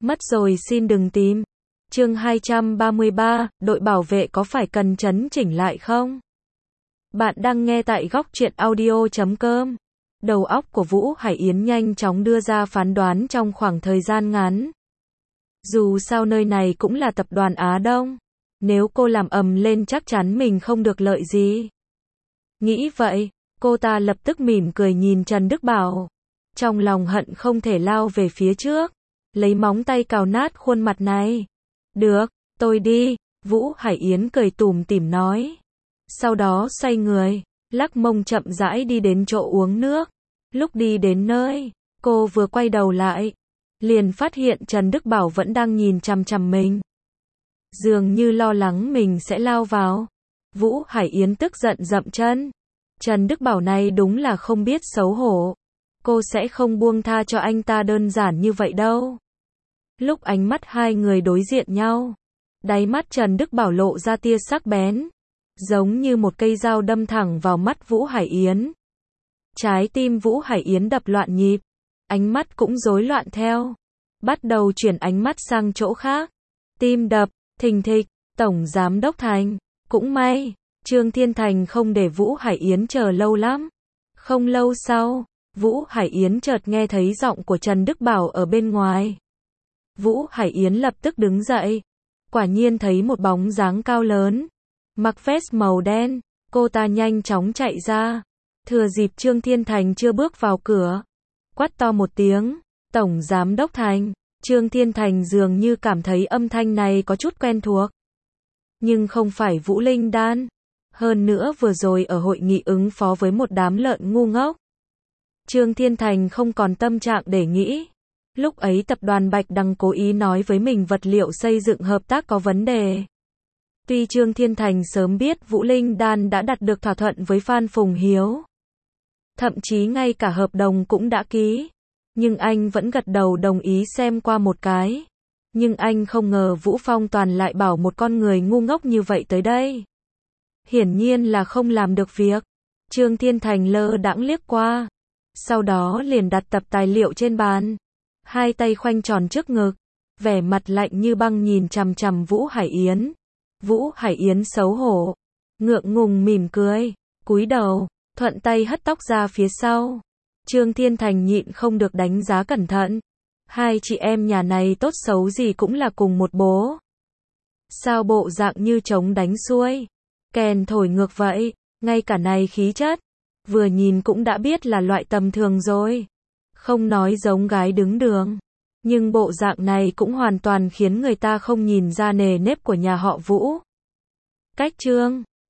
Mất rồi xin đừng tìm. Chương 233, đội bảo vệ có phải cần chấn chỉnh lại không? Bạn đang nghe tại góc truyện audio.com. Đầu óc của Vũ Hải Yến nhanh chóng đưa ra phán đoán trong khoảng thời gian ngắn. Dù sao nơi này cũng là tập đoàn Á Đông. Nếu cô làm ầm lên chắc chắn mình không được lợi gì. Nghĩ vậy, cô ta lập tức mỉm cười nhìn Trần Đức Bảo. Trong lòng hận không thể lao về phía trước, lấy móng tay cào nát khuôn mặt này. Được, tôi đi, Vũ Hải Yến cười tủm tỉm nói. Sau đó xoay người, lắc mông chậm rãi đi đến chỗ uống nước. Lúc đi đến nơi, cô vừa quay đầu lại, liền phát hiện Trần Đức Bảo vẫn đang nhìn chằm chằm mình. Dường như lo lắng mình sẽ lao vào. Vũ Hải Yến tức giận dậm chân. Trần Đức Bảo này đúng là không biết xấu hổ. Cô sẽ không buông tha cho anh ta đơn giản như vậy đâu. Lúc ánh mắt hai người đối diện nhau, đáy mắt Trần Đức Bảo lộ ra tia sắc bén, giống như một cây dao đâm thẳng vào mắt Vũ Hải Yến. Trái tim Vũ Hải Yến đập loạn nhịp, ánh mắt cũng rối loạn theo, bắt đầu chuyển ánh mắt sang chỗ khác. Tim đập thình thịch. Tổng giám đốc Thành, cũng may, Trương Thiên Thành không để Vũ Hải Yến chờ lâu lắm. Không lâu sau, Vũ Hải Yến chợt nghe thấy giọng của Trần Đức Bảo ở bên ngoài. Vũ Hải Yến lập tức đứng dậy, quả nhiên thấy một bóng dáng cao lớn, mặc vest màu đen, cô ta nhanh chóng chạy ra, thừa dịp Trương Thiên Thành chưa bước vào cửa, quát to một tiếng, Tổng Giám Đốc Thành. Trương Thiên Thành dường như cảm thấy âm thanh này có chút quen thuộc. Nhưng không phải Vũ Linh Đan, hơn nữa vừa rồi ở hội nghị ứng phó với một đám lợn ngu ngốc. Trương Thiên Thành không còn tâm trạng để nghĩ. Lúc ấy tập đoàn Bạch Đằng cố ý nói với mình vật liệu xây dựng hợp tác có vấn đề. Tuy Trương Thiên Thành sớm biết Vũ Linh Đan đã đạt được thỏa thuận với Phan Phùng Hiếu, thậm chí ngay cả hợp đồng cũng đã ký, nhưng anh vẫn gật đầu đồng ý xem qua một cái. Nhưng anh không ngờ Vũ Phong Toàn lại bảo một con người ngu ngốc như vậy tới đây. Hiển nhiên là không làm được việc. Trương Thiên Thành lơ đãng liếc qua, sau đó liền đặt tập tài liệu trên bàn, hai tay khoanh tròn trước ngực, vẻ mặt lạnh như băng nhìn chằm chằm Vũ Hải Yến. Vũ Hải Yến xấu hổ, ngượng ngùng mỉm cười, cúi đầu, thuận tay hất tóc ra phía sau. Trương Thiên Thành nhịn không được đánh giá cẩn thận. Hai chị em nhà này tốt xấu gì cũng là cùng một bố. Sao bộ dạng như trống đánh xuôi, kèn thổi ngược vậy, ngay cả này khí chất, vừa nhìn cũng đã biết là loại tầm thường rồi. Không nói giống gái đứng đường, nhưng bộ dạng này cũng hoàn toàn khiến người ta không nhìn ra nề nếp của nhà họ Vũ. Cách Trương